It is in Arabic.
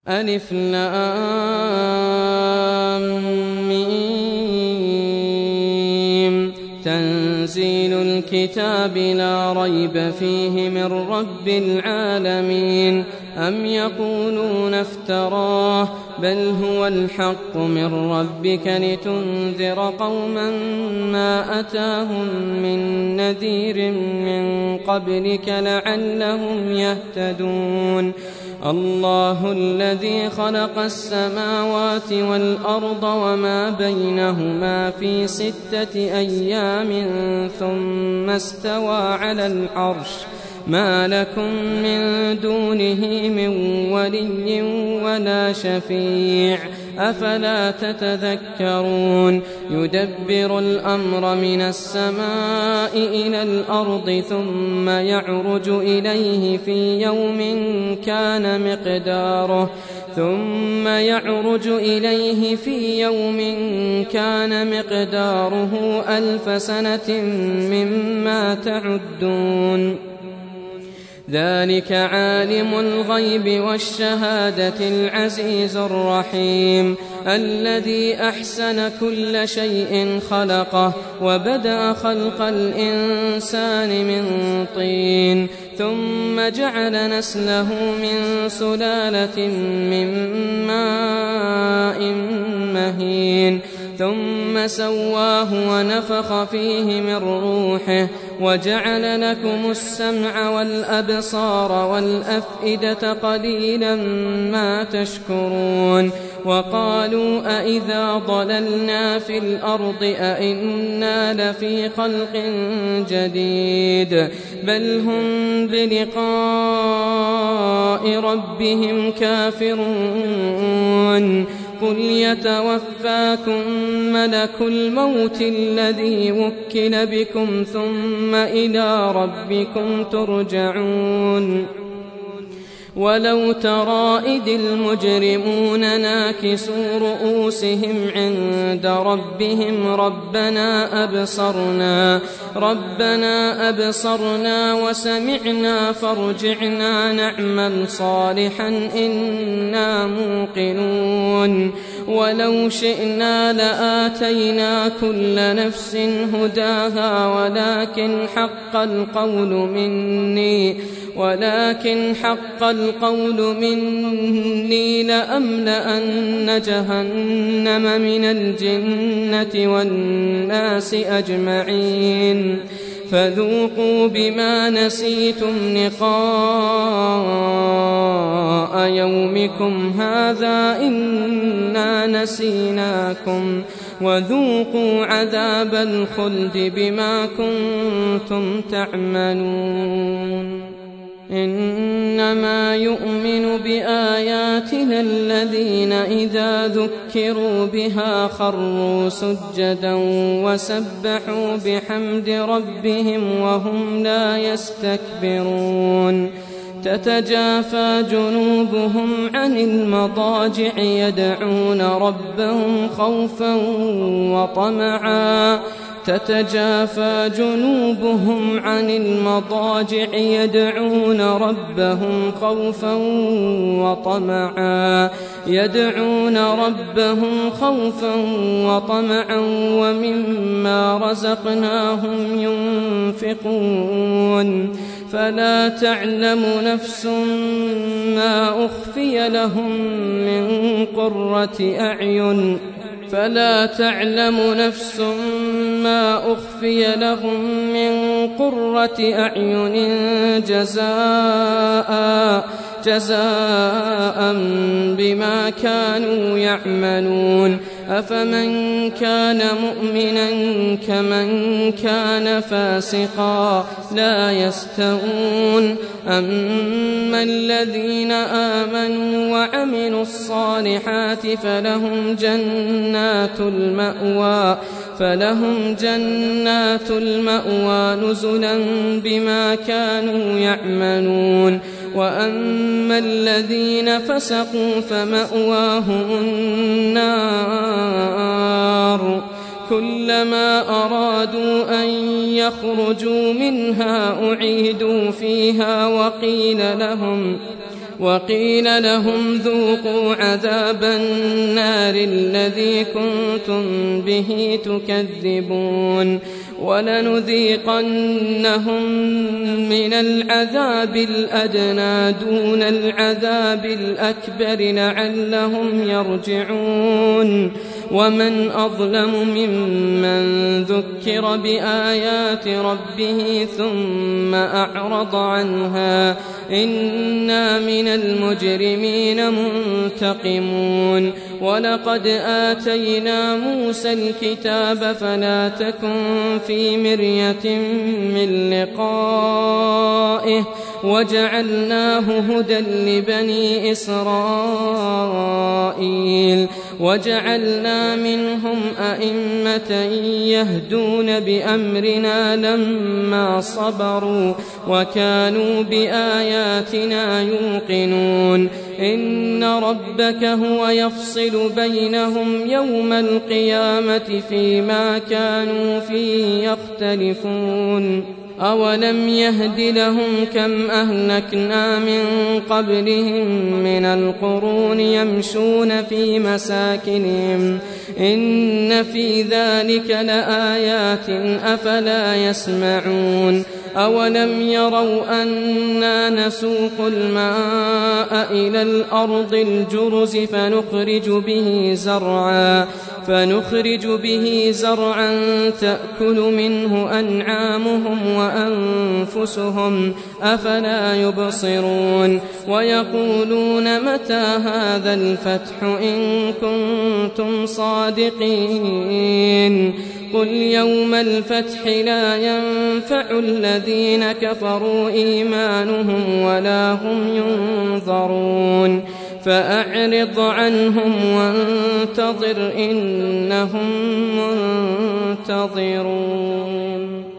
ألف لام ميم. تنزيل الكتاب لا ريب فيه من رب العالمين. أم يقولون افتراه بل هو الحق من ربك لتنذر قوما ما أتاهم من نذير من قبلك لعلهم يهتدون. الله الذي خلق السماوات والأرض وما بينهما في 6 أيام ثم استوى على العرش ما لكم من دونه من ولي ولا شفيع أفلا تتذكرون. يدبر الأمر من السماء إلى الأرض ثم يعرج إليه في يوم كان مقداره 1000 سنة مما تعدون. ذلك عالم الغيب والشهادة العزيز الرحيم الذي أحسن كل شيء خلقه وبدأ خلق الإنسان من طين ثم جعل نسله من سلالة من ماء مهين ثم سواه ونفخ فيه من روحه وجعل لكم السمع والأبصار والأفئدة قليلا ما تشكرون. وقالوا أإذا ضللنا في الأرض أإنا لفي خلق جديد بل هم بلقاء ربهم كافرون. قل يتوفاكم ملك الموت الذي وكل بكم ثم إلى ربكم ترجعون. ولو ترى إذ المجرمون ناكسوا رؤوسهم عند ربهم ربنا أبصرنا وسمعنا فارجعنا نعمل صالحا إنا موقنون. ولو شئنا لآتينا كل نفس هداها ولكن حق القول مني لأملأن جهنم من الجنة والناس أجمعين. فذوقوا بما نسيتم لقاء يومكم هذا إنا نسيناكم وذوقوا عذاب الخلد بما كنتم تعملون. إنما يؤمن بآياتنا الذين إذا ذكروا بها خروا سجدا وسبحوا بحمد ربهم وهم لا يستكبرون. تتجافى جنوبهم عن المضاجع يدعون ربهم خوفا وطمعا تتجافى جنوبهم عن المضاجع يدعون ربهم خوفا وطمعا ومما رزقناهم ينفقون. فلا تعلم نفس ما أخفي لهم من قرة أعين جزاء بما كانوا يعملون. أفمن كان مؤمنا كمن كان فاسقا لا يستوون. أما الذين آمنوا وعملوا الصالحات فلهم جنات المأوى نزلا بما كانوا يعملون. وأما الذين فسقوا فمأواهم النار كلما أرادوا أن يخرجوا منها أعيدوا فيها وقيل لهم ذوقوا عذاب النار الذي كنتم به تكذبون ولنذيقنهم من العذاب الأدنى دون العذاب الأكبر لعلهم يرجعون ومن أظلم ممن ذكر بآيات ربه ثم أعرض عنها إنا من المجرمين منتقمون ولقد آتينا موسى الكتاب فلا تكن في مرية من لقائه وجعلناه هدى لبني إسرائيل وجعلنا منهم أئمة يهدون بأمرنا لما صبروا وكانوا بآياتنا يوقنون إن ربك هو يفصل بينهم يوم القيامة فيما كانوا فيه يختلفون أولم يهد لهم كم أهلكنا من قبلهم من القرون يمشون في مساكنهم إن في ذلك لآيات أفلا يسمعون أولم يروا أنا نسوق الماء إلى الأرض الجرز فنخرج به زرعا تأكل منه أنعامهم وأنفسهم أفلا يبصرون ويقولون متى هذا الفتح إن كنتم صادقين قل يوم الفتح لا ينفع الذين كفروا إيمانهم ولا هم ينظرون فأعرض عنهم وانتظر إنهم منتظرون.